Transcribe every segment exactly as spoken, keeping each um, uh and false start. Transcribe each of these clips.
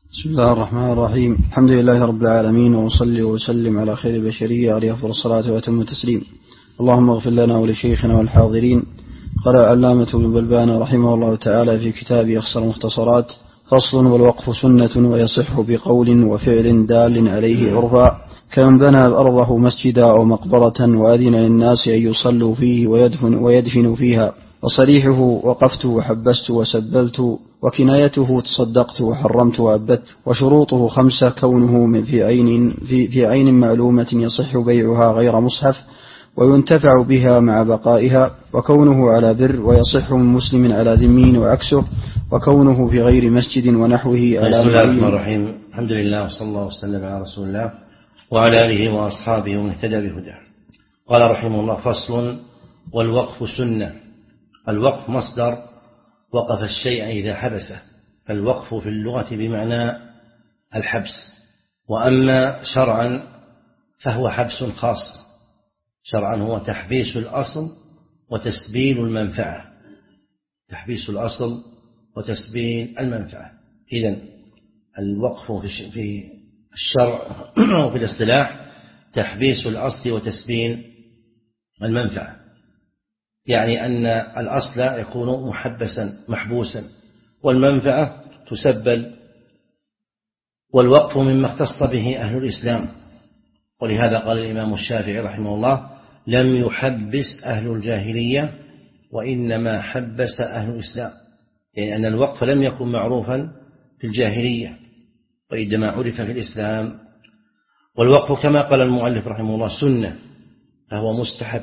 بسم الله الرحمن الرحيم. الحمد لله رب العالمين، وأصلي وسلم على خير البشرية عليه أفضل الصلاة وأتم التسليم. اللهم اغفر لنا ولشيخنا والحاضرين. قال العلامة ابن بلبان رحمه الله تعالى في كتابه أخصر مختصرات: فصل: والوقف سنة ويصح بقول وفعل دال عليه عرفا، كمن بنى أرضه مسجدا أو مقبرة وأذن للناس أن يصلوا فيه ويدفن ويدفنوا فيها، وصريحه وقفت وحبست وسبلت، وكنايته تصدقت وحرمت وأبت. وشروطه خمسة: كونه في عين, في, في عين معلومة يصح بيعها غير مصحف وينتفع بها مع بقائها، وكونه على بر ويصح من مسلم على ذمين وعكسه، وكونه في غير مسجد ونحوه على. بسم الله الرحمن الرحيم. الحمد لله وصلى الله وسلم على رسول الله وعلى آله وأصحابه ومن اهتدى بهداه. قال رحمه الله: فصل: والوقف سنة. الوقف مصدر وقف الشيء إذا حبسه، فالوقف في اللغة بمعنى الحبس، وأما شرعا فهو حبس خاص. شرعا هو تحبيس الأصل وتسبيل المنفعة، تحبيس الأصل وتسبيل المنفعة. إذن الوقف في الشرع وفي الاصطلاح تحبيس الأصل وتسبيل المنفعة، يعني أن الأصل يكون محبسا محبوسا والمنفعة تسبل. والوقف مما اختص به أهل الإسلام، ولهذا قال الإمام الشافعي رحمه الله: لم يحبس أهل الجاهلية وإنما حبس أهل الإسلام، يعني أن الوقف لم يكن معروفا في الجاهلية وإنما عرف في الإسلام. والوقف كما قال المؤلف رحمه الله سنة، فهو مستحب،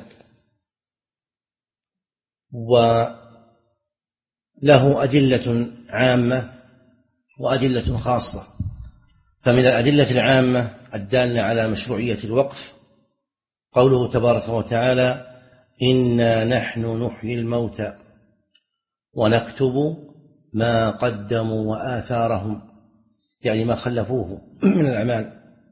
وله أدلة عامة وأدلة خاصة. فمن الأدلة العامة الدالة على مشروعية الوقف قوله تبارك وتعالى: إنا نحن نحيي الموتى ونكتب ما قدموا وآثارهم، يعني ما خلفوه من الأعمال.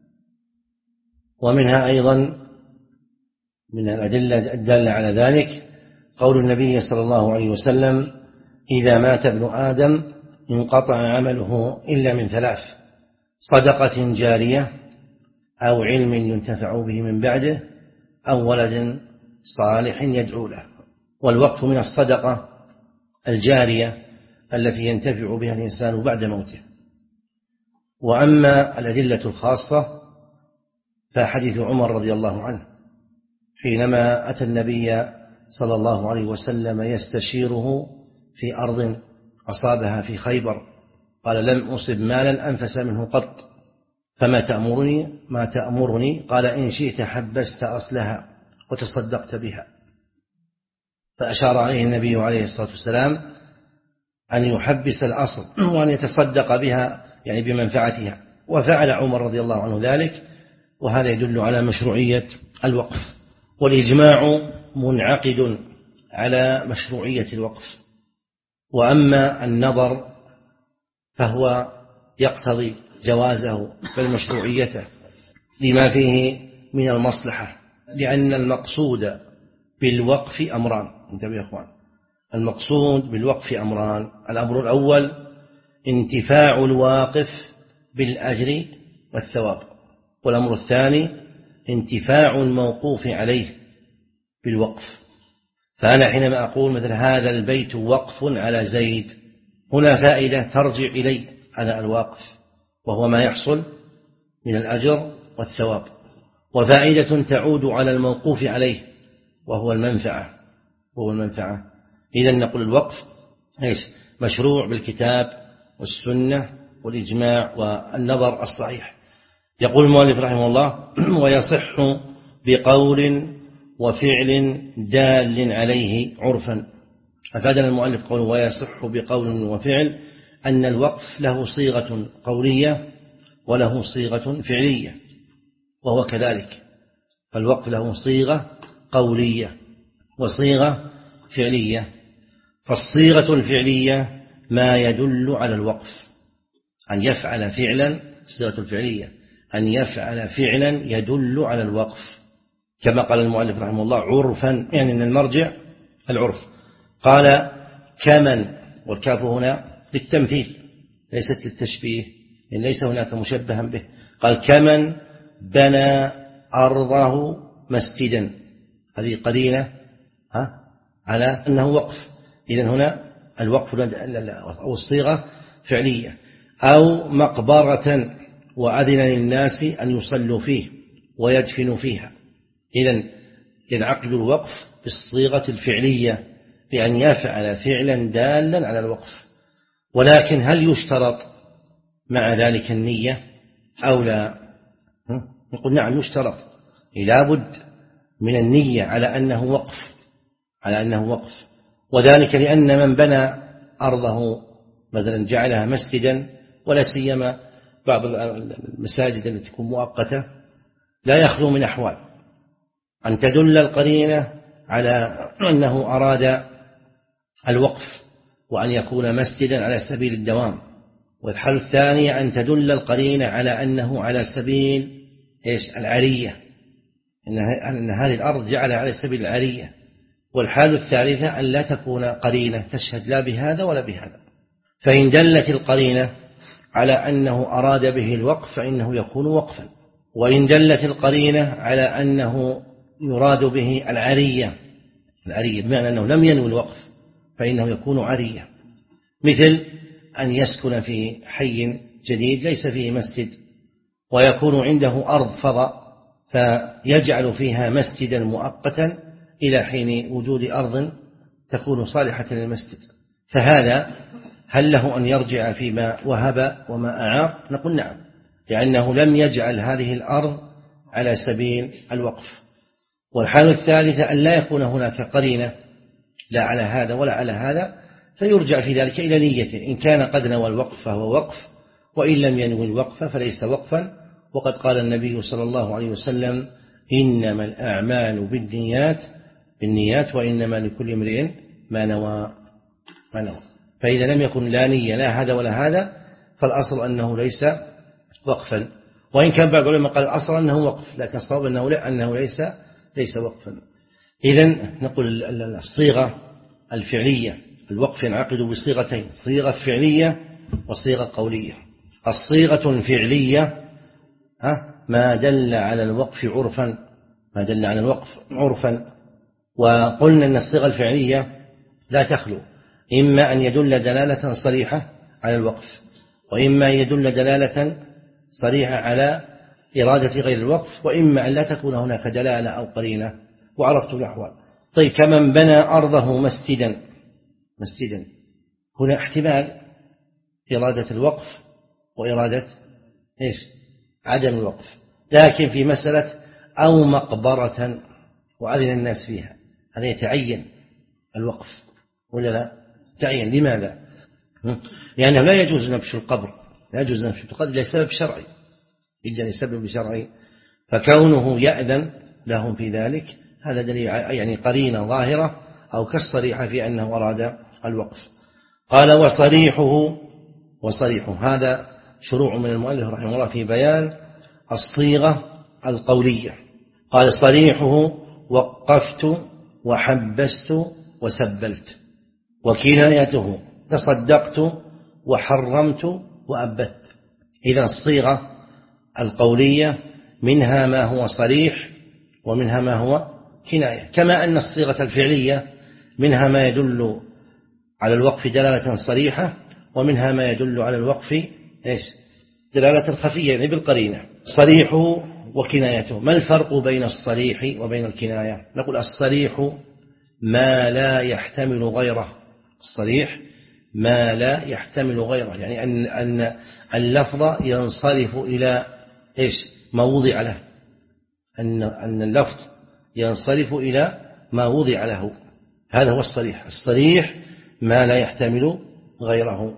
ومنها أيضا من الأدلة الدالة على ذلك قول النبي صلى الله عليه وسلم: إذا مات ابن آدم انقطع عمله إلا من ثلاث: صدقة جارية، أو علم ينتفع به من بعده، أو ولد صالح يدعو له. والوقف من الصدقة الجارية التي ينتفع بها الإنسان بعد موته. وأما الأدلة الخاصة فحديث عمر رضي الله عنه حينما أتى النبي صلى الله عليه وسلم يستشيره في أرض أصابها في خيبر، قال: لم أصب مالا أنفس منه قط، فما تأمرني ما تأمرني قال: إن شئت حبست أصلها وتصدقت بها. فأشار عليه النبي عليه الصلاة والسلام أن يحبس الأصل وأن يتصدق بها، يعني بمنفعتها. وفعل عمر رضي الله عنه ذلك، وهذا يدل على مشروعية الوقف. والإجماع منعقد على مشروعية الوقف. وأما النظر فهو يقتضي جوازه بل مشروعيته لما فيه من المصلحة، لأن المقصود بالوقف أمران. انتبهوا يا أخوان، المقصود بالوقف أمران: الأمر الأول انتفاع الواقف بالأجر والثواب، والأمر الثاني انتفاع الموقوف عليه بالوقف. فأنا حينما أقول مثل هذا البيت وقف على زيد، هنا فائدة ترجع إلي على الواقف، وهو ما يحصل من الأجر والثواب، وفائدة تعود على الموقوف عليه وهو المنفعة وهو المنفعة. إذن نقول الوقف إيش؟ مشروع بالكتاب والسنة والإجماع والنظر الصحيح. يقول المؤلف رحمه الله: ويصح بقول وفعل دال عليه عرفا. أفادنا المؤلف قوله ويصح بقول وفعل أن الوقف له صيغة قولية وله صيغة فعلية، وهو كذلك، فالوقف له صيغة قولية وصيغة فعلية. فالصيغة الفعلية ما يدل على الوقف، أن يفعل فعلا، الصيغة الفعلية أن يفعل فعلا يدل على الوقف، كما قال المؤلف رحمه الله عرفا، يعني أن المرجع العرف. قال: كمن، والكاف هنا للتمثيل ليست للتشبيه، يعني ليس هناك مشبها به. قال كمن بنى أرضه مسجدا، هذه قرينة ها على أنه وقف. إذن هنا الوقف أو الصيغة فعلية. أو مقبرة وأذن للناس أن يصلوا فيه ويدفنوا فيها. إذن ينعقد الوقف بالصيغة الفعلية بأن يفعل فعلا دالا على الوقف. ولكن هل يشترط مع ذلك النية أو لا؟ نقول نعم يشترط، لا بد من النية على أنه وقف، على أنه وقف. وذلك لأن من بنى أرضه مثلا جعلها مسجدا، ولا سيما بعض المساجد التي تكون مؤقتة لا يخلو من أحوال أن تدل القرينة على أنه أراد الوقف وأن يكون مسجدا على سبيل الدوام. والحالة الثانية أن تدل القرينة على أنه على سبيل إيش العارية، أن هذه الأرض جعلها على سبيل العارية. والحالة الثالثة أن لا تكون قرينة تشهد لا بهذا ولا بهذا. فإن دلت القرينة على أنه أراد به الوقف فإنه يكون وقفا، وإن دلت القرينة على أنه يراد به العارية، العارية بمعنى أنه لم ينوي الوقف فإنه يكون عارية. مثل أن يسكن في حي جديد ليس فيه مسجد ويكون عنده أرض فضاء فيجعل فيها مسجدا مؤقتا إلى حين وجود أرض تكون صالحة للمسجد، فهذا هل له أن يرجع فيما وهب وما أعار؟ نقول نعم، لأنه لم يجعل هذه الأرض على سبيل الوقف. والحالة الثالثة أن لا يكون هناك قرينة لا على هذا ولا على هذا، فيرجع في ذلك إلى نيته. إن كان قد نوى الوقف فهو وقف، وإن لم ينوي الوقف فليس وقفا. وقد قال النبي صلى الله عليه وسلم إنما الأعمال بالنيات بالنيات وإنما لكل امرئ ما نوى ما نوى. فإذا لم يكن لا نية لا هذا ولا هذا فالأصل أنه ليس وقفا. وإن كان بعض العلماء قال الأصل أنه وقف، لكن الصواب أنه لا أنه ليس ليس وقفا. إذن نقول الصيغة الفعلية الوقف ينعقد بصيغتين، صيغة فعلية وصيغة قولية. الصيغة الفعلية ما دل على الوقف عرفا ما دل على الوقف عرفا وقلنا أن الصيغة الفعلية لا تخلو إما أن يدل دلالة صريحة على الوقف، وإما أن يدل دلالة صريحة على إرادة غير الوقف، وإما أن لا تكون هناك دلالة أو قرينة. وعرفت الأحوال. طيب كمن بنى أرضه مسجدا مسجدا هنا احتمال إرادة الوقف وإرادة إيش عدم الوقف، لكن في مسألة أو مقبرة وأذن الناس فيها هذا يتعين الوقف ولا لا؟ تعين. لماذا؟ لأنه لا يجوز نبش القبر، لا يجوز نبش القبر لسبب شرعي إلا لسبب شرعي، فكونه يأذن لهم في ذلك هذا دليل يعني قرينة ظاهرة أو كالصريحة في أنه أراد الوقف. قال وصريحه وصريحه هذا شروع من المؤلف رحمه الله في بيان الصيغة القولية. قال صريحه وقفت وحبست وسبلت، وكنايته تصدقت وحرمت وأبت. إذا الصيغة القولية منها ما هو صريح ومنها ما هو كناية، كما أن الصيغة الفعلية منها ما يدل على الوقف دلالة صريحة ومنها ما يدل على الوقف إيش دلالة خفية يعني بالقرينة. صريحه وكنايته. ما الفرق بين الصريح وبين الكناية؟ نقول الصريح ما لا يحتمل غيره، الصريح ما لا يحتمل غيره، يعني أن أن اللفظ ينصرف إلى إيش ما وضع له، أن أن اللفظ ينصرف إلى ما وضع له، هذا هو الصريح. الصريح ما لا يحتمل غيره.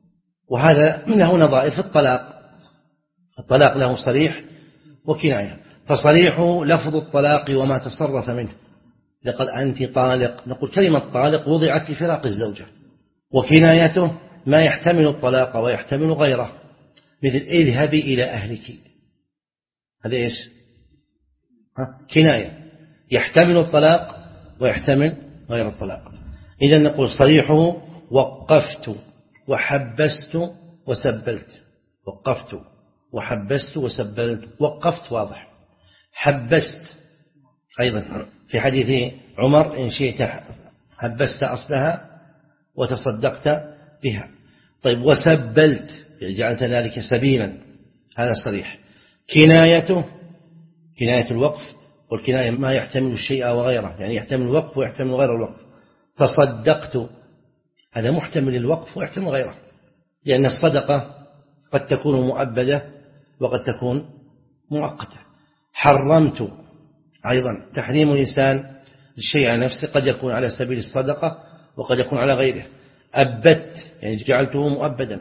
وهذا منه نظائر في الطلاق، الطلاق له صريح وكناية. فصريحه لفظ الطلاق وما تصرف منه، لقد أنت طالق، نقول كلمة طالق وضعت لفراق الزوجة. وكنايته ما يحتمل الطلاق ويحتمل غيره، مثل اذهبي إلى أهلك، هذا إيش ها؟ كناية يحتمل الطلاق ويحتمل غير الطلاق. إذن نقول صريحه وقفت وحبست وسبلت. وقفت وحبست وسبلت. وقفت واضح، حبست أيضا في حديث عمر إن شئت حبست أصلها وتصدقت بها. طيب وسبلت جعلت ذلك سبيلا، هذا صريح. كنايته كناية الوقف، والكناية ما يحتمل الشيء وغيره، يعني يحتمل الوقف ويحتمل غير الوقف. تصدقت هذا محتمل الوقف ويحتمل غيره، لأن الصدقة قد تكون مؤبدة وقد تكون مؤقتة. حرمت أيضا تحريم الإنسان الشيء على نفسه قد يكون على سبيل الصدقة وقد يكون على غيره. أبدت يعني جعلته مؤبدا،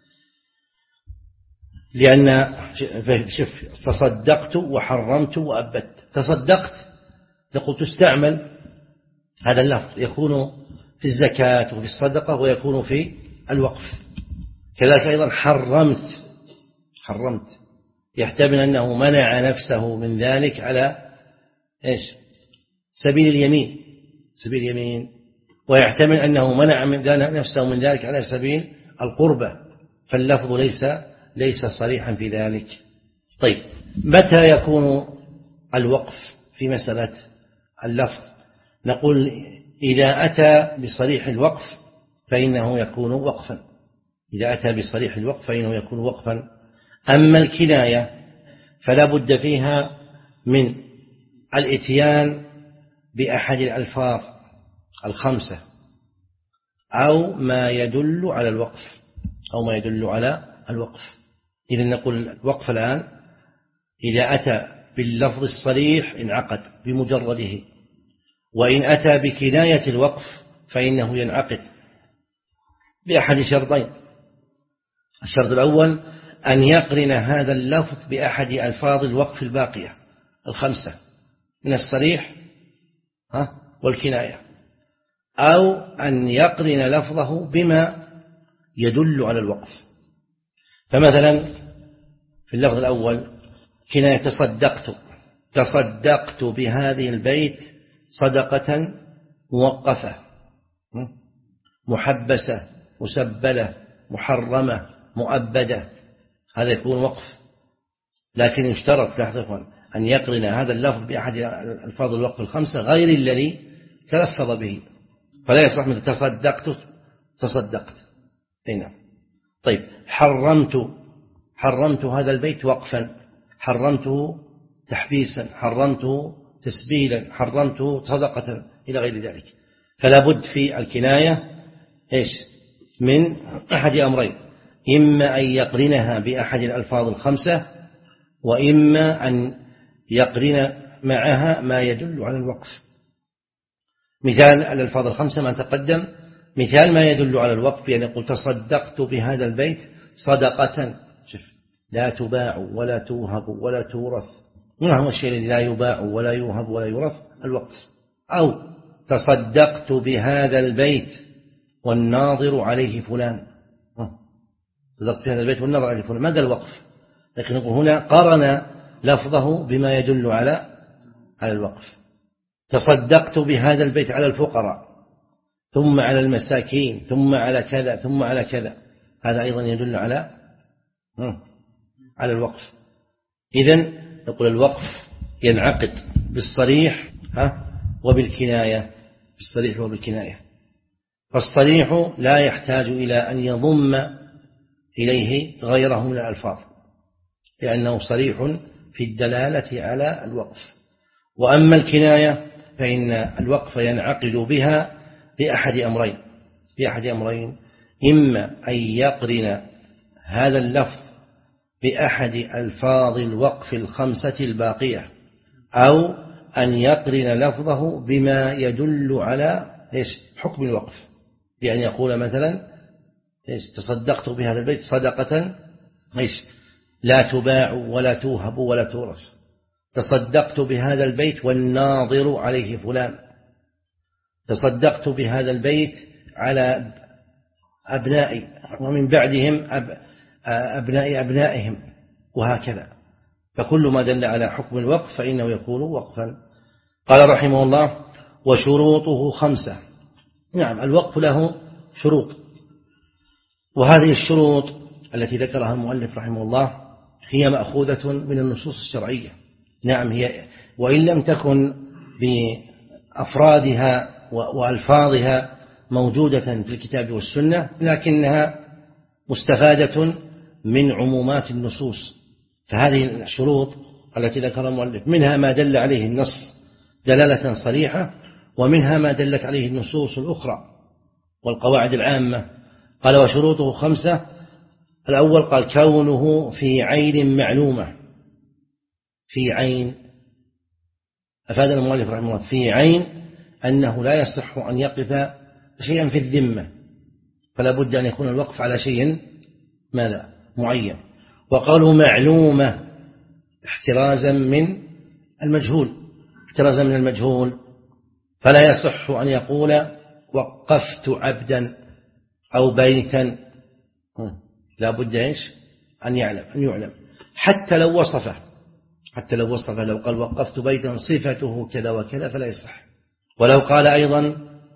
لأن شوف تصدقت وحرمت وأبدت. تصدقت نقول تستعمل هذا اللفظ، يكون في الزكاة وفي الصدقة ويكون في الوقف. كذلك أيضا حرمت حرمت يحتمل أنه منع نفسه من ذلك على إيش سبيل اليمين سبيل اليمين ويحتمل أنه منع من نفسه من ذلك على سبيل القربة، فاللفظ ليس ليس صريحا في ذلك. طيب متى يكون الوقف في مسألة اللفظ؟ نقول إذا أتى بصريح الوقف فإنه يكون وقفا إذا أتى بصريح الوقف فإنه يكون وقفا. أما الكناية فلا بد فيها من الإتيان بأحد الألفاظ الخمسة أو ما يدل على الوقف أو ما يدل على الوقف. إذن نقول الوقف الآن إذا أتى باللفظ الصريح انعقد بمجرده، وإن أتى بكناية الوقف فإنه ينعقد بأحد شرطين. الشرط الأول أن يقرن هذا اللفظ بأحد ألفاظ الوقف الباقية الخمسة من الصريح والكناية، أو أن يقرن لفظه بما يدل على الوقف. فمثلا في اللفظ الأول كناية تصدقت تصدقت بهذه البيت صدقة موقفة محبسة مسبلة محرمة مؤبدة، هذا يكون وقف. لكن يشترط لاحظوا أن يقرن هذا اللفظ بأحد ألفاظ الوقف الخمسة غير الذي تلفظ به، فلا يصح مثل تصدقت تصدقت هنا. طيب حرمت حرمت هذا البيت وقفا، حرمته تحبيسا، حرمته تسبيلا، حرمته صدقة إلى غير ذلك. فلا بد في الكناية إيش من أحد أمرين، إما أن يقرنها بأحد الألفاظ الخمسة، وإما أن يقرن معها ما يدل على الوقف. مثال الألفاظ الخمسة ما تقدم، مثال ما يدل على الوقف يعني يقول تصدقت بهذا البيت صدقة شوف لا تباع ولا توهب ولا تورث. ما هو الشيء الذي لا يباع ولا يوهب ولا يورث؟ الوقف. أو تصدقت بهذا البيت والناظر عليه فلان، تصدقت بهذا البيت والناظر عليه فلان، ماذا الوقف؟ لكن هنا قرن لفظه بما يدل على على الوقف. تصدقت بهذا البيت على الفقراء ثم على المساكين ثم على كذا ثم على كذا، هذا أيضا يدل على على الوقف. إذن نقول الوقف ينعقد بالصريح وبالكناية، بالصريح وبالكناية. فالصريح لا يحتاج إلى أن يضم إليه غيره من الألفاظ لأنه صريح في الدلالة على الوقف. وأما الكناية فإن الوقف ينعقد بها بأحد أمرين بأحد أمرين إما أن يقرن هذا اللفظ بأحد ألفاظ الوقف الخمسة الباقية، أو أن يقرن لفظه بما يدل على إيش حكم الوقف، بأن يقول مثلا إيش تصدقت بهذا البيت صدقة إيش لا تباع ولا توهب ولا تورث. تصدقت بهذا البيت والناظر عليه فلان. تصدقت بهذا البيت على أبنائي ومن بعدهم أب أبناء أبنائهم وهكذا. فكل ما دل على حكم الوقف فإنه يكون وقفا. قال رحمه الله وشروطه خمسة. نعم الوقف له شروط، وهذه الشروط التي ذكرها المؤلف رحمه الله هي مأخوذة من النصوص الشرعية. نعم هي وإن لم تكن بأفرادها وألفاظها موجودة في الكتاب والسنة، لكنها مستفادة من عمومات النصوص. فهذه الشروط التي ذكر المؤلف منها ما دل عليه النص دلالة صريحة، ومنها ما دلت عليه النصوص الأخرى والقواعد العامة. قال وشروطه خمسة. الأول قال كونه في عين معلومة. في عين، أفاد المؤلف رحمه الله في عين أنه لا يصح أن يقف شيئا في الذمة، فلا بد أن يكون الوقف على شيء ماذا معين. وقالوا معلومة احترازا من المجهول، احترازا من المجهول، فلا يصح أن يقول وقفت عبدا أو بيتا، لا بد إيش أن يعلم أن يعلم حتى لو وصفه حتى لو وصفه لو قال وقفت بيتا صفته كذا وكذا فلا يصح. ولو قال أيضا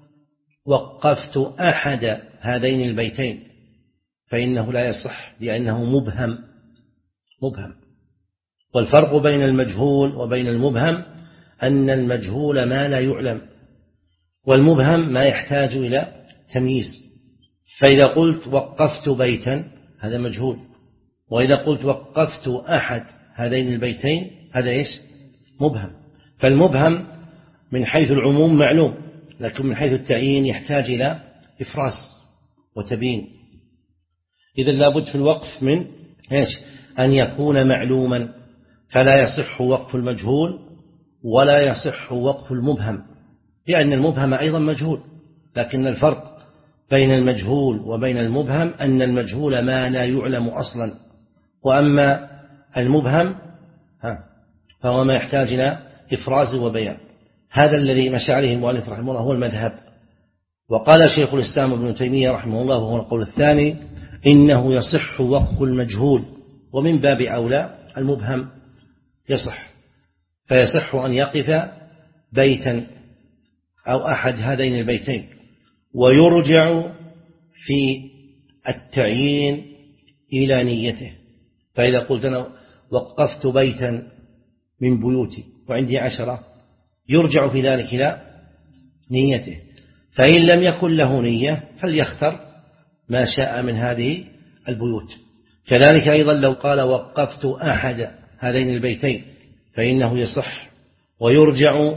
وقفت أحد هذين البيتين فإنه لا يصح، لأنه مبهم مبهم والفرق بين المجهول وبين المبهم أن المجهول ما لا يعلم، والمبهم ما يحتاج إلى تمييز. فإذا قلت وقفت بيتا هذا مجهول، وإذا قلت وقفت أحد هذين البيتين هذا إيش مبهم. فالمبهم من حيث العموم معلوم، لكن من حيث التعيين يحتاج إلى إفراس وتبيين. إذا لابد في الوقف من إيش أن يكون معلوما، فلا يصح وقف المجهول ولا يصح وقف المبهم، لأن المبهم أيضا مجهول. لكن الفرق بين المجهول وبين المبهم أن المجهول ما لا يعلم أصلا، وأما المبهم فهو ما يحتاج إلى إفراز وبيان. هذا الذي مشى عليه المؤلف رحمه الله هو المذهب. وقال شيخ الإسلام ابن تيمية رحمه الله وهو القول الثاني إنه يصح وقف المجهول، ومن باب أولى المبهم يصح، فيصح أن يقف بيتا أو أحد هذين البيتين. ويرجع في التعيين إلى نيته، فإذا قلت أنا وقفت بيتا من بيوتي وعندي عشرة يرجع في ذلك إلى نيته، فإن لم يكن له نية فليختر ما شاء من هذه البيوت. كذلك أيضا لو قال وقفت أحد هذين البيتين فإنه يصح، ويرجع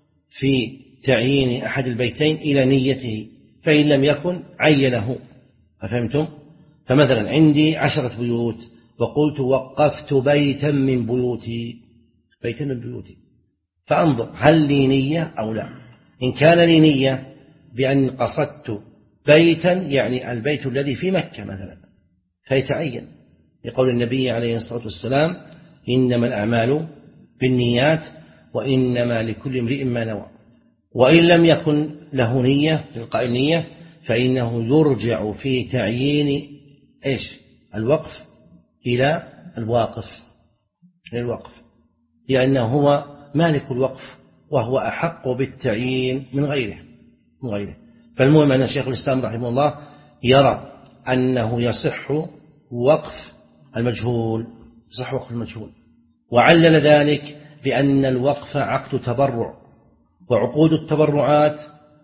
في تعيين أحد البيتين إلى نيته، فإن لم يكن عينه. أفهمتم؟ فمثلا عندي عشرة بيوت وقلت وقفت بيتا من بيوتي بيتا من بيوتي فأنظر هل لي نية أو لا. إن كان لي نية بأن قصدت بيتا يعني البيت الذي في مكة مثلا فيتعين، يقول النبي عليه الصلاة والسلام إنما الأعمال بالنيات وإنما لكل امرئ ما نوى. وإن لم يكن له نية تلقاء النية فإنه يرجع في تعيين إيش الوقف إلى الواقف للوقف، لأنه هو مالك الوقف وهو أحق بالتعيين من غيره من غيره. فالمهم أن شيخ الإسلام رحمه الله يرى أنه يصح وقف المجهول يصح وقف المجهول وعلل ذلك بأن الوقف عقد تبرع، وعقود التبرعات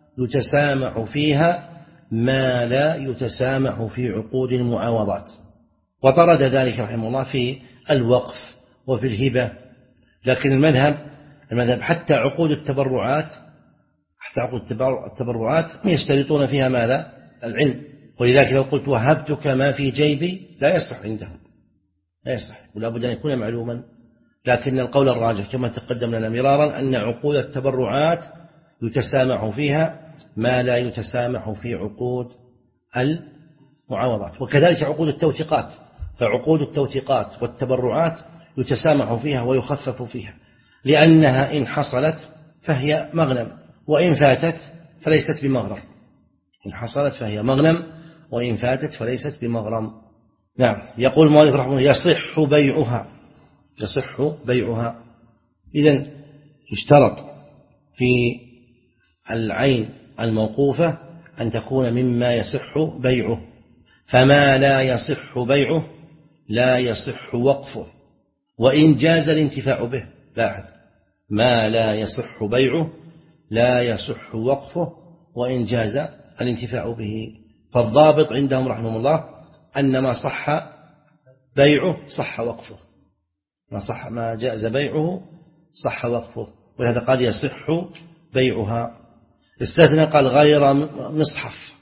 يتسامح فيها ما لا يتسامح في عقود المعاوضات، وطرد ذلك رحمه الله في الوقف وفي الهبة. لكن المذهب المذهب حتى عقود التبرعات حتى عقود التبرعات يشترطون فيها ماذا؟ العلم. ولذلك لو قلت وهبتك ما في جيبي لا يصح عندهم لا يصح، ولا بد أن يكون معلوما. لكن القول الراجح كما تقدم لنا مرارا أن عقود التبرعات يتسامح فيها ما لا يتسامح في عقود المعاوضات، وكذلك عقود التوثيقات. فعقود التوثيقات والتبرعات يتسامح فيها ويخفف فيها، لأنها إن حصلت فهي مغنم وإن فاتت فليست بمغرم. إن حصلت فهي مغنم وإن فاتت فليست بمغرم. نعم. يقول المؤلف رحمه الله يصح بيعها يصح بيعها. إذن يشترط في العين الموقوفة أن تكون مما يصح بيعه، فما لا يصح بيعه لا يصح وقفه وإن جاز الانتفاع به. لاحظ، ما لا يصح بيعه لا يصح وقفه وإن جاز الانتفاع به. فالضابط عندهم رحمه الله أن ما صح بيعه صح وقفه، ما صح ما جاز بيعه صح وقفه. ولهذا قال يصح بيعها. استثنى قال غير مصحف،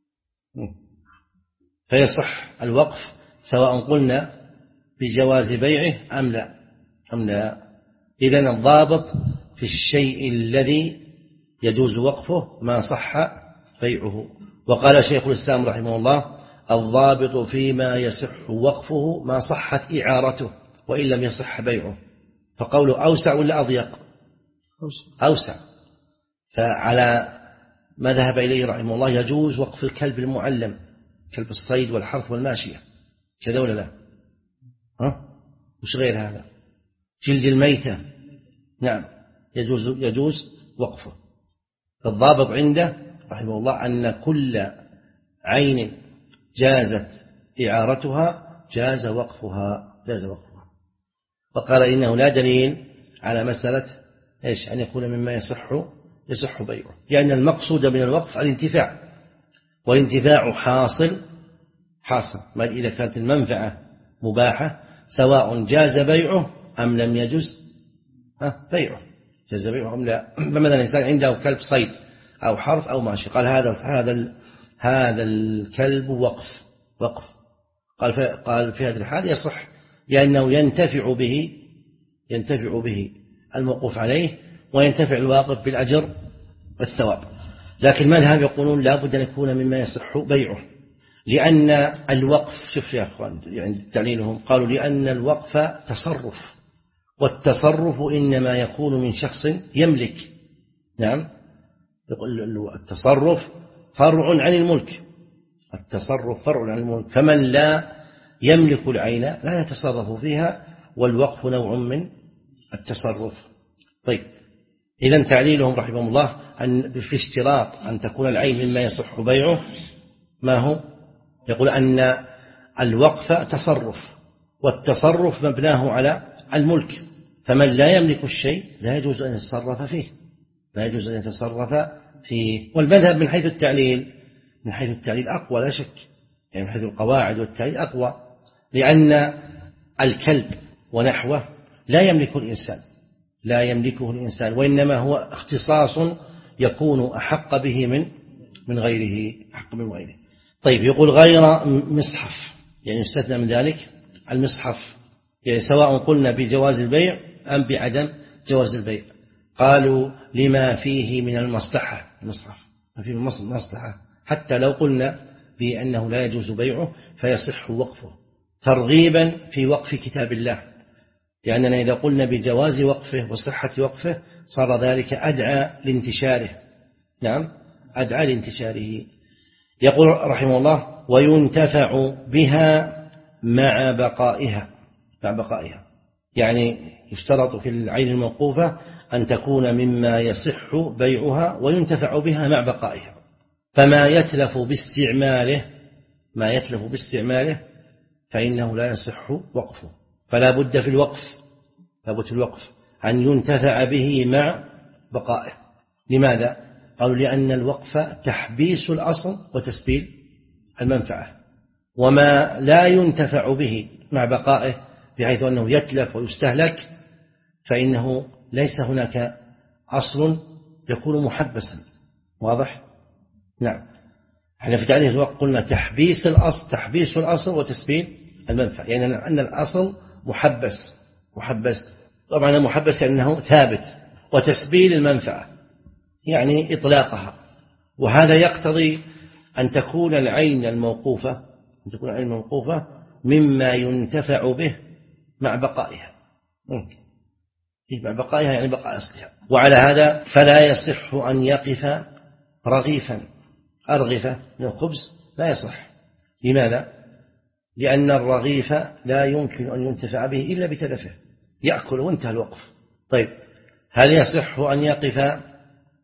فيصح الوقف سواء قلنا بجواز بيعه أم لا أم لا. إذن الضابط في الشيء الذي يجوز وقفه ما صح بيعه. وقال شيخ الإسلام رحمه الله الضابط فيما يصح وقفه ما صحت إعارته وإن لم يصح بيعه. فقوله أوسع ولا أضيق؟ أوسع. فعلى ما ذهب إليه رحمه الله يجوز وقف الكلب المعلم، كلب الصيد والحرث والماشية، كذا ولا لا؟ ها؟ وش غير هذا؟ جلد الميتة، نعم يجوز يجوز وقفه. الضابط عنده رحمه الله أن كل عين جازت إعارتها جاز وقفها جاز وقفها. وقال إنه لا دليل على مسألة إيش أن يكون مما يصح يصح بيعه، لأن المقصود من الوقف الانتفاع، والانتفاع حاصل حاصل ما إذا كانت المنفعة مباحة سواء جاز بيعه أم لم يجز بيعه، جاز بيعه أم لا. فمثلا الإنسان عنده كلب صيد أو حرث أو ماشي، قال هذا هذا هذا الكلب وقف وقف قال في قال في هذه الحال يصح، لأنه ينتفع به ينتفع به الموقوف عليه وينتفع الواقف بالأجر والثواب. لكن المذهب يقولون لا بد أن يكون مما يصح بيعه، لأن الوقف شوف يا أخوان يعني تعليلهم قالوا لأن الوقف تصرف، والتصرف إنما يكون من شخص يملك. نعم التصرف فرع عن الملك، التصرف فرع عن الملك، فمن لا يملك العين لا يتصرف فيها، والوقف نوع من التصرف. طيب إذن تعليلهم رحمه الله أن في اشتراط أن تكون العين مما يصح بيعه ما هو؟ يقول أن الوقف تصرف، والتصرف مبناه على الملك، فمن لا يملك الشيء لا يجوز أن يتصرف فيه لا يجوز أن يتصرف فيه. والمذهب من حيث التعليل من حيث التعليل أقوى لا شك، يعني من حيث القواعد والتعليل أقوى، لأن الكلب ونحوه لا يملك الإنسان لا يملكه الإنسان وإنما هو اختصاص يكون أحق به من من غيره أحق من غيره. طيب يقول غير مصحف، يعني يستثنى من ذلك المصحف، يعني سواء قلنا بجواز البيع أم بعدم جواز البيع. قالوا لما فيه من المصلحة، المصحف ما فيه المصلحة، حتى لو قلنا بأنه لا يجوز بيعه فيصح وقفه ترغيبا في وقف كتاب الله، لأننا إذا قلنا بجواز وقفه وصحة وقفه صار ذلك أدعى لانتشاره. نعم أدعى لانتشاره. يقول رحمه الله وينتفع بها مع بقائها مع بقائها يعني يشترط في العين الموقوفة أن تكون مما يصح بيعها وينتفع بها مع بقائها. فما يتلف باستعماله ما يتلف باستعماله فإنه لا يصح وقفه. فلا بد في الوقف لا بد في الوقف أن ينتفع به مع بقائه. لماذا؟ قالوا لأن الوقف تحبيس الأصل وتسبيل المنفعة، وما لا ينتفع به مع بقائه بحيث أنه يتلف ويستهلك فإنه ليس هناك أصل يكون محبسا. واضح؟ نعم. احنا في تعريف الوقف قلنا تحبيس الأصل تحبيس الأصل وتسبيل المنفعة، يعني أن الأصل محبس محبس طبعا المحبس أنه ثابت، وتسبيل المنفعة يعني إطلاقها. وهذا يقتضي أن تكون العين الموقوفة أن تكون العين الموقوفة مما ينتفع به مع بقائها ممكن مع بقائها يعني بقاء أصلها. وعلى هذا فلا يصح أن يقف رغيفا أرغفة من الخبز لا يصح. لماذا؟ لأن الرغيف لا يمكن أن ينتفع به إلا بتلفه، يأكل وانتهى الوقف. طيب هل يصح أن يقف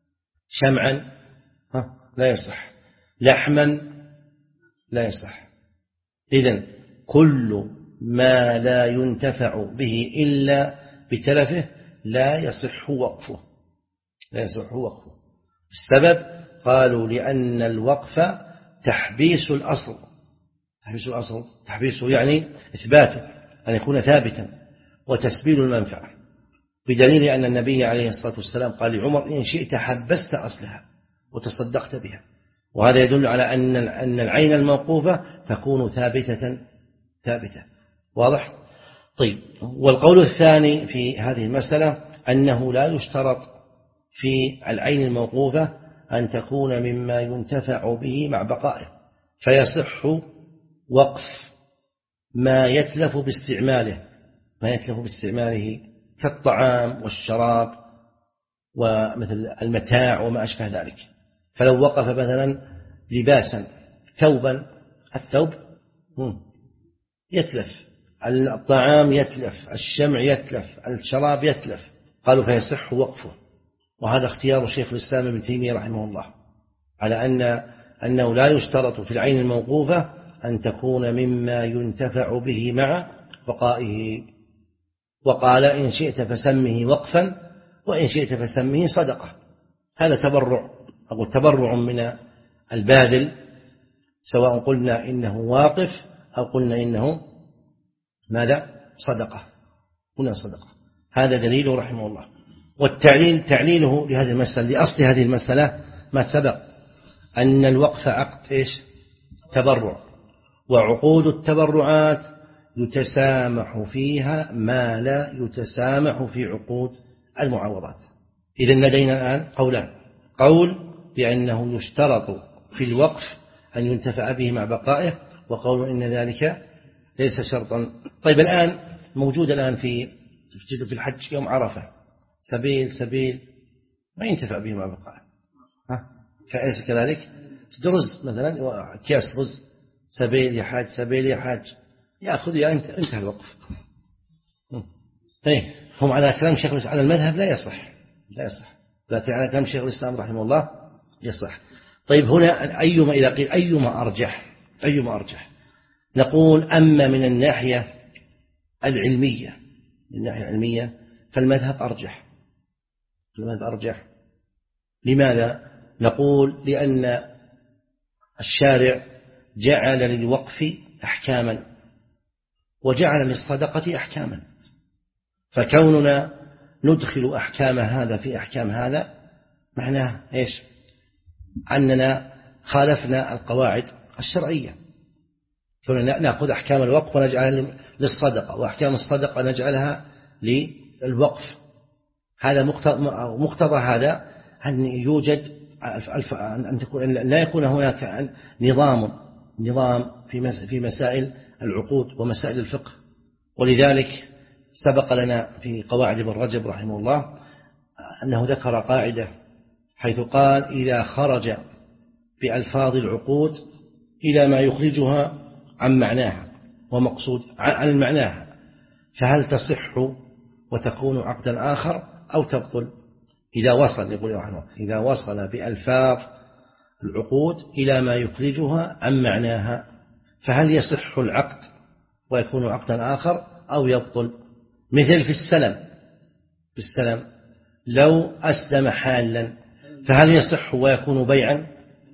شمعا؟ لا يصح. لحما لا يصح. إذن كل ما لا ينتفع به إلا بتلفه لا يصح وقفه لا يصح وقفه. السبب قالوا لأن الوقف تحبيس الأصل تحبيس الأصل تحبيسه يعني إثباته أن يكون ثابتا وتسبيل المنفعة، بدليل أن النبي عليه الصلاة والسلام قال لعمر إن شئت حبست أصلها وتصدقت بها، وهذا يدل على أن أن العين الموقوفة تكون ثابتة ثابتة. واضح؟ طيب، والقول الثاني في هذه المسألة أنه لا يشترط في العين الموقوفة أن تكون مما ينتفع به مع بقائه، فيصح وقف ما يتلف باستعماله ما يتلف باستعماله كالطعام والشراب ومثل المتاع وما أشبه ذلك. فلو وقف مثلا لباسا ثوبا، الثوب يتلف، الطعام يتلف، الشمع يتلف، الشراب يتلف، قالوا فيصح وقفه. وهذا اختيار شيخ الإسلام ابن تيمية رحمه الله على أن أنه لا يشترط في العين الموقوفة أن تكون مما ينتفع به مع بقائه. وقال إن شئت فسمه وقفا وإن شئت فسمه صدقة. هذا تبرع، أقول تبرع من الباذل، سواء قلنا إنه واقف أو قلنا إنه ماذا صدقة قلنا صدقة. هذا دليله رحمه الله. والتعليل تعليله لهذه المسألة لأصل هذه المسألة ما سبق أن الوقف عقد إيش تبرع، وعقود التبرعات يتسامح فيها ما لا يتسامح في عقود المعاوضات. إذن لدينا الآن قولان: قول بأنه يشترط في الوقف أن ينتفع به مع بقائه، وقول إن ذلك ليس شرطا. طيب، الآن موجود الآن في في الحج يوم عرفة سبيل سبيل ما ينتفع به مع بقائه، كأيس كذلك تدرز مثلا أكياس رز، سبيل يا حاج سبيل يا حاج يأخذ يا أنت انتهى الوقف. إيه هم على كلام شيخ الإسلام على المذهب لا يصح لا يصح لكن على كلام شيخ الإسلام رحمه الله يصح. طيب، هنا أيما إذا قيل أيما أرجح أيما أرجح نقول أما من الناحية العلمية من الناحية العلمية فالمذهب أرجح المذهب أرجح. لماذا؟ نقول لأن الشارع جعل للوقف أحكاما وجعل للصدقة أحكاما، فكوننا ندخل أحكام هذا في أحكام هذا معناه إيش؟ أننا خالفنا القواعد الشرعية. كوننا نأخذ أحكام الوقف ونجعلها للصدقة، وأحكام الصدقة نجعلها للوقف. هذا مقتضى هذا أن يوجد أن تكون لا يكون هناك نظام نظام في في مسائل العقود ومسائل الفقه. ولذلك سبق لنا في قواعد ابن رجب رحمه الله أنه ذكر قاعدة حيث قال: إذا خرج بألفاظ العقود إلى ما يخرجها عن معناها ومقصود عن معناها فهل تصح وتكون عقدا آخر أو تبطل؟ إذا وصل يقول رحمه إذا وصل بألفاظ العقود إلى ما يخرجها عن معناها فهل يصح العقد ويكون عقدا آخر أو يبطل؟ مثل في السلم في السلم لو أسلم حالا فهل يصح ويكون بيعا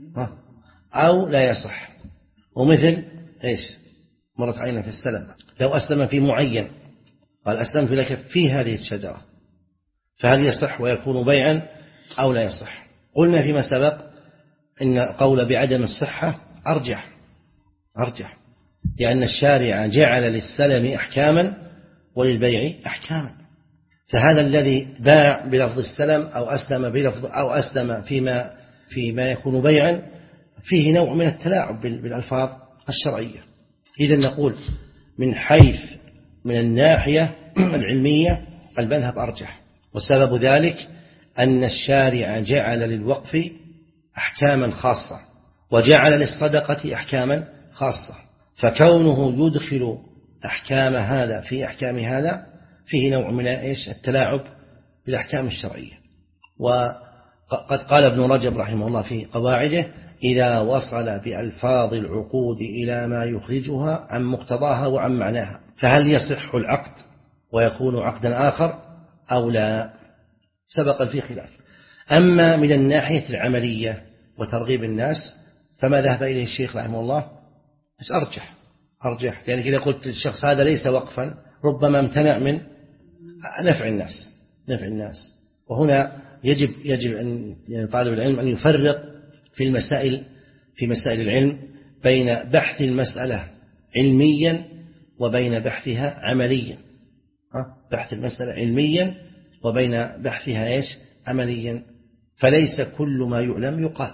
أو لا يصح؟ ومثل إيش مرت عينا في السلم لو أسلم في معين قال أسلمت لك في هذه الشجرة فهل يصح ويكون بيعا أو لا يصح؟ قلنا فيما سبق إن القول بعدم الصحة أرجح أرجح لأن الشارع جعل للسلم أحكاما وللبيع أحكاما، فهذا الذي باع بلفظ السلم أو أسلم بلفظ أو أسلم فيما فيما يكون بيعا فيه نوع من التلاعب بالألفاظ الشرعية. إذا نقول من حيث من الناحية العلمية المذهب أرجح، وسبب ذلك أن الشارع جعل للوقف أحكاما خاصة وجعل للصدقة أحكاما خاصة، فكونه يدخل أحكام هذا في أحكام هذا فيه نوع من إيش التلاعب بالأحكام الشرعية. وقد قال ابن رجب رحمه الله في قواعده: إذا وصل بألفاظ العقود إلى ما يخرجها عن مقتضاها وعن معناها، فهل يصح العقد ويكون عقدا آخر أو لا؟ سبق في خلاف. أما من الناحية العملية وترغيب الناس فما ذهب إليه الشيخ رحمه الله أرجح أرجح يعني إذا قلت الشخص هذا ليس وقفا ربما امتنع من نفع الناس نفع الناس وهنا يجب يجب أن يعني طالب العلم أن يفرق في المسائل في مسائل العلم بين بحث المسألة علميا وبين بحثها عمليا. بحث المسألة علميا وبين بحثها إيش عمليا. فليس كل ما يعلم يقال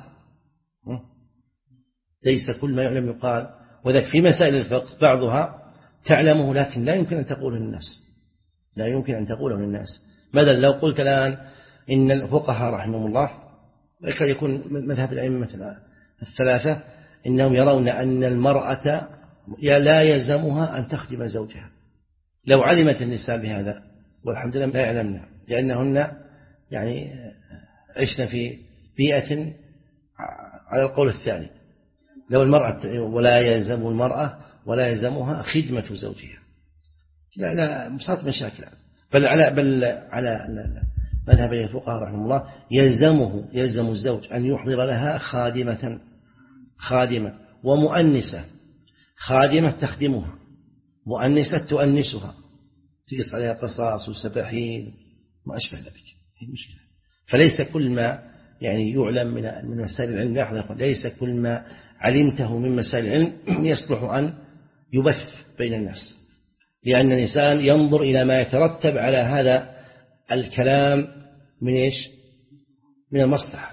ليس كل ما يعلم يقال وذلك في مسائل الفقه بعضها تعلمه لكن لا يمكن أن تقوله للناس لا يمكن أن تقوله للناس. مثلا لو قلت الآن إن الفقهاء رحمهم الله وقد يكون مذهب الأئمة الثلاثة إنهم يرون أن المرأة لا يلزمها أن تخدم زوجها. لو علمت النساء بهذا والحمد لله لا يعلمنا لأنهن يعني عشنا في بيئة على القول الثاني. لو المرأة ولا يلزم المرأة ولا يلزمها خدمة زوجها لا لا صارت مشاكل. بل على بل على مذهب الفقهاء رحمه الله يلزمه يلزم الزوج أن يحضر لها خادمة خادمة ومؤنسة. خادمة تخدمها مؤنسة تؤنسها تقص عليها قصاص وسباحين ما أشبه ذلك. فليس كل ما يعني يعلم من من مسائل العلم لاحظ ليس كل ما علمته من مسائل العلم يصلح أن يبث بين الناس لأن الإنسان ينظر إلى ما يترتب على هذا الكلام من إيش من المصلحة.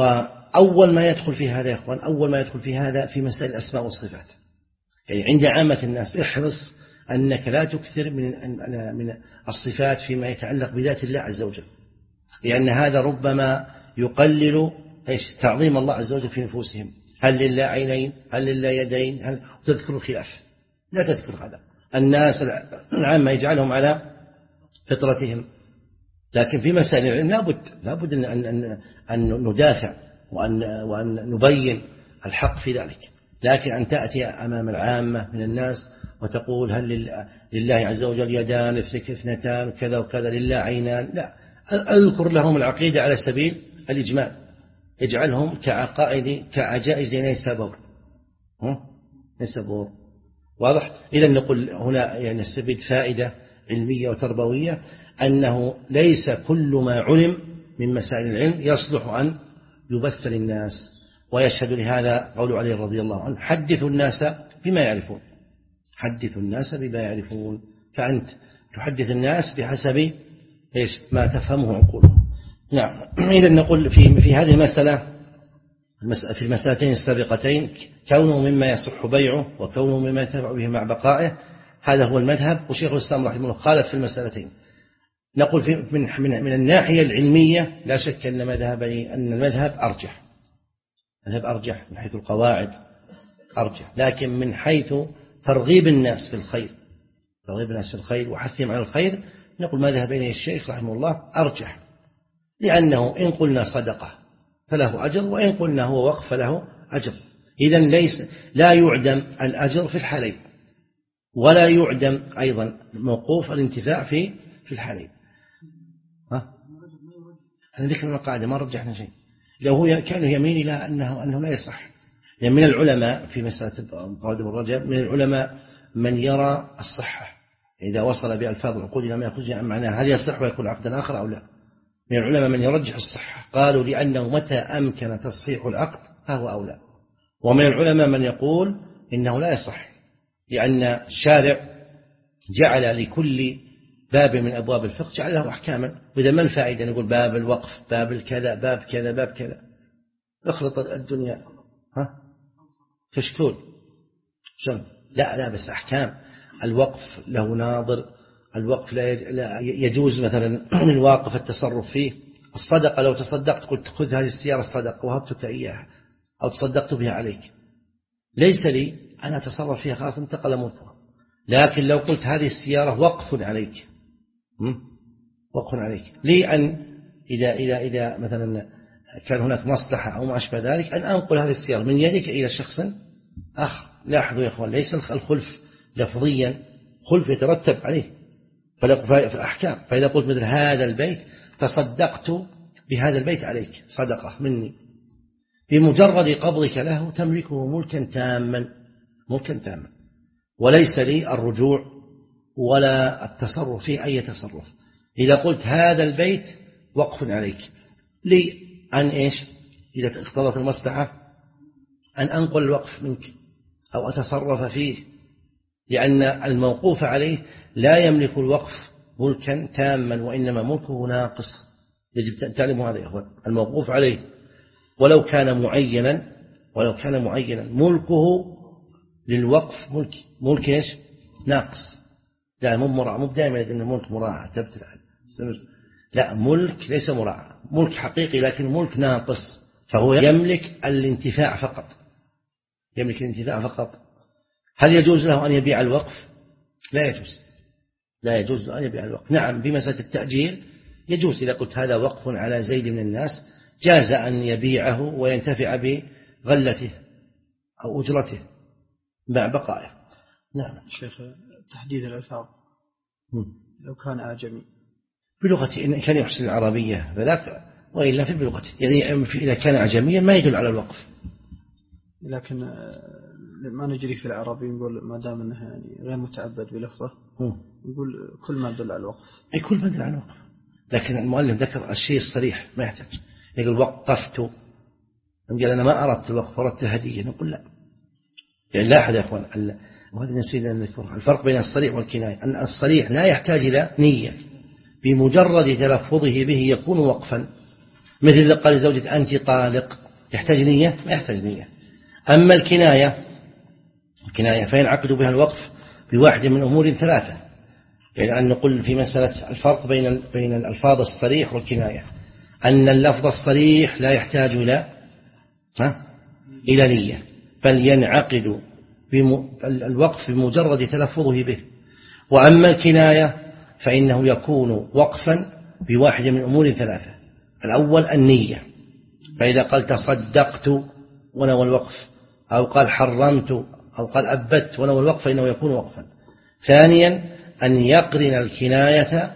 وأول ما يدخل في هذا يا إخوان أول ما يدخل في هذا في مسائل الأسماء والصفات. يعني عند عامة الناس احرص أنك لا تكثر من من الصفات فيما يتعلق بذات الله عز وجل لأن هذا ربما يقلل إيش تعظيم الله عز وجل في نفوسهم. هل لله عينين هل لله يدين هل تذكر الخلاف لا تذكر هذا. الناس العامة يجعلهم على فطرتهم لكن في مسائل العلم لابد لابد أن أن أن ندافع وأن وأن نبين الحق في ذلك. لكن أن تأتي أمام العامة من الناس وتقول هل لله عز وجل يدان اثنتان كذا وكذا لله عينان لا. أذكر لهم العقيدة على سبيل الإجمال اجعلهم كعقائد كعجائز نيسابور نيسابور واضح. إذا نقول هنا يعني نستفيد فائدة علمية وتربوية أنه ليس كل ما علم من مسائل العلم يصلح أن يبث للناس. ويشهد لهذا قول علي رضي الله عنه حدثوا الناس بما يعرفون حدثوا الناس بما يعرفون. فأنت تحدث الناس بحسب إيش ما تفهمه عقولهم. نعم. إذا نقول في في هذه المسألة في المسألتين السابقتين كونه مما يصح بيعه وكونه مما ينتفع به مع بقائه هذا هو المذهب. وشيخ الإسلام رحمه الله خالف في المسألتين. نقول في من من من الناحية العلمية لا شك أن مذهبي أن المذهب أرجح مذهب أرجح من حيث القواعد أرجح. لكن من حيث ترغيب الناس في الخير ترغيب الناس في الخير وحثهم على الخير نقول مذهب إليه الشيخ رحمه الله أرجح لأنه إن قلنا صدقة فله أجر وإن قلنا هو وقف فله أجر. إذن ليس لا يعدم الأجر في الحالين ولا يعدم أيضا موقوف الانتفاع في في الحالين. ها أنا ذكرنا القاعدة ما رجحنا شيء. لو هو كان يميل إلى أنه أنه لا يصح. يعني من العلماء في مسألة قاعدة الرجاء من العلماء من يرى الصحة إذا وصل بألفاظ العقود إلى ما يخرج عن معناها هل يصح ويكون عقدا آخر أو لا. من العلماء من يرجح الصحة قالوا لأنه متى أمكن تصحيح العقد فهو أولى. ومن العلماء من يقول إنه لا يصح لأن الشارع جعل لكل باب من أبواب الفقه جعل له أحكاما. وإذا ما الفائدة نقول باب الوقف باب الكذا باب كذا باب كذا اخلط الدنيا ها كشكول شن لا لا بس أحكام. الوقف له ناظر الوقف لا يجوز مثلا للواقف التصرف فيه. الصدقة لو تصدقت قلت خذ هذه السيارة الصدقة وهبتك إياها أو تصدقت بها عليك ليس لي أنا أتصرف فيها خلاص انتقل ملكها. لكن لو قلت هذه السيارة وقف عليك وقف عليك لي أن إذا إذا إذا مثلا كان هناك مصلحة أو ما أشبه ذلك أن أنقل هذه السيارة من يدك إلى شخص آخر. لاحظوا يا إخوان، ليس الخلف لفظيا، خلف يترتب عليه في أحكام. فإذا قلت مثل هذا البيت تصدقت بهذا البيت عليك صدقة مني، بمجرد قبضك له تملكه ملكا تاما، ملكا تاما، وليس لي الرجوع ولا التصرف فيه أي تصرف. إذا قلت هذا البيت وقف عليك لي أن إيش؟ إذا اقتضت المصلحة أن أنقل الوقف منك أو أتصرف فيه، لأن الموقوف عليه لا يملك الوقف ملكا تاما، وإنما ملكه ناقص. يجب أن تعلموا هذا يا أخوان. الموقوف عليه ولو كان معينا، ولو كان معينا ملكه للوقف ملك ملك إيش؟ ناقص. لا مو مراعى، مو دائما أن الملك مراعى تبتلع، لا ملك ليس مراعى، ملك حقيقي لكن ملك ناقص، فهو يملك الانتفاع فقط، يملك الانتفاع فقط. هل يجوز له أن يبيع الوقف؟ لا يجوز، لا يجوز له أن يبيع الوقف. نعم بمسألة التأجيل يجوز، إذا قلت هذا وقف على زيد من الناس جاز أن يبيعه وينتفع بغلته أو أجرته مع بقائه. نعم. شيخ تحديد الألفاظ لو كان أعجمي بلغته إن كان يحسن العربية فذاك، وإلا في بلغته، يعني إذا كان أعجميا ما يدل على الوقف. لكن ما نجري في العربي نقول ما دام أنه يعني غير متعبد بلفظه نقول كل ما يدل على الوقف، أي كل ما يدل على الوقف. لكن المؤلف ذكر الشيء الصريح ما يحتاج يقول وقفت، قال أنا ما أردت الوقف أردت هدية، نقول لا. يعني لاحظ يا أخوان، وهذا نسينا نذكر الفرق بين الصريح والكناية، أن الصريح لا يحتاج إلى نية، بمجرد تلفظه به يكون وقفا. مثل قال لزوجة أنت طالق، يحتاج نية؟ ما يحتاج نية. أما الكناية، الكناية فينعقد بها الوقف بواحد من أمور ثلاثة. يعني أن نقول في مسألة الفرق بين بين الألفاظ الصريح والكناية، أن اللفظ الصريح لا يحتاج إلى ها إلى نية، بل ينعقد الوقف بمجرد تلفظه به. وأما الكناية فإنه يكون وقفا بواحد من أمور ثلاثة. الأول النية، فإذا قال تصدقت ونوى الوقف، أو قال حرمت، أو قال أبت ونوى الوقف، فإنه يكون وقفا. ثانيا أن يقرن الكناية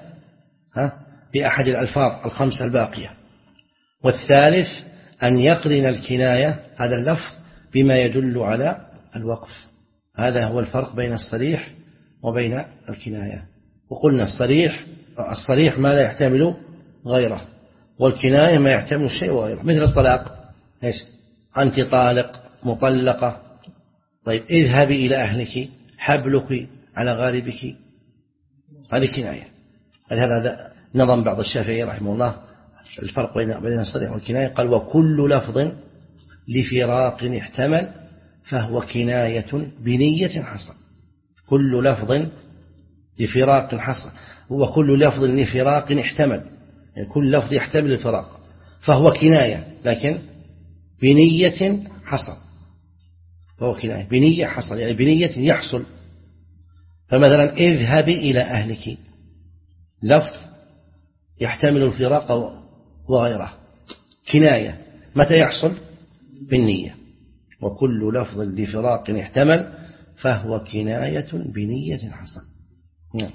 بأحد الألفاظ الخمسة الباقية. والثالث أن يقرن الكناية هذا اللفظ بما يدل على الوقف. هذا هو الفرق بين الصريح وبين الكناية. وقلنا الصريح الصريح ما لا يحتمل غيره، والكناية ما يحتمل الشيء وغيره. مثل الطلاق، إيش؟ أنت طالق، مطلقة. طيب اذهبي إلى أهلك، حبلك على غاربك، هذه كناية. هذا نظم بعض الشافعي رحمه الله الفرق بين بين الصريح والكناية، قال وكل لفظ لفراق احتمل فهو كناية بنية حصل. كل لفظ لفراق حصل، وكل لفظ لفراق احتمل، يعني كل لفظ يحتمل الفراق فهو كناية، لكن بنية حصل. فهو كناية بنية حصل، يعني بنية يحصل. فمثلا اذهبي إلى أهلك، لفظ يحتمل الفراق وغيره، كناية، متى يحصل؟ بالنية. وكل لفظ لفراق احتمل فهو كناية بنية حصل. نعم.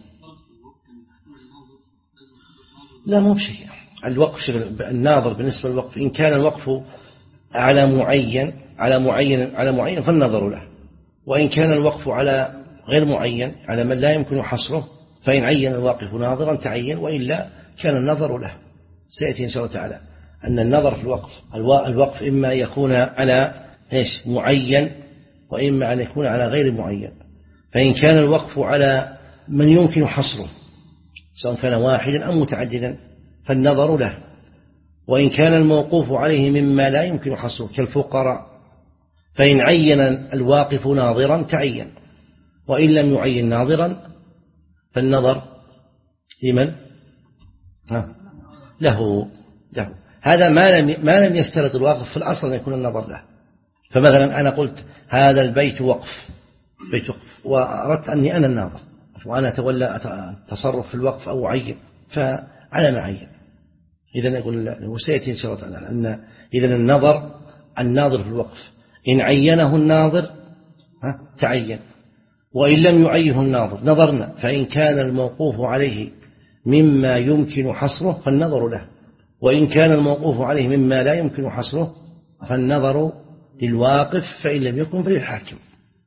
لا مو بشيء. الوقف الناظر بالنسبة للوقف، إن كان الوقف على معين على معين على معين فالنظر له، وإن كان الوقف على غير معين على من لا يمكن حصره فإن عين الواقف ناظرا تعين، وإلا كان النظر له. سيأتي إن شاء الله تعالى أن النظر في الوقف الوقف إما يكون على إيش معين، وإما أن يكون على غير معين. فإن كان الوقف على من يمكن حصره سواء كان واحدا أو متعددا فالنظر له، وإن كان الموقوف عليه مما لا يمكن حصره كالفقراء فإن عين الواقف ناظرا تعين، وإن لم يعين ناظرا فالنظر لمن؟ ها. له له هذا ما لم ما لم يسترد الواقف في الأصل أن يكون النظر له. فمثلا أنا قلت هذا البيت وقف، بيت وقف، وأردت أني أنا الناظر وأنا أتولى التصرف في الوقف أو أعين، فعلى ما عين إذن يقول وسيأتي إن شاء الله تعالى أن إذن النظر الناظر في الوقف إن عينه الناظر تعين، وإن لم يعيه الناظر نظرنا، فإن كان الموقوف عليه مما يمكن حصره فالنظر له، وإن كان الموقوف عليه مما لا يمكن حصره فالنظر للواقف، فإن لم يكن فللحاكم.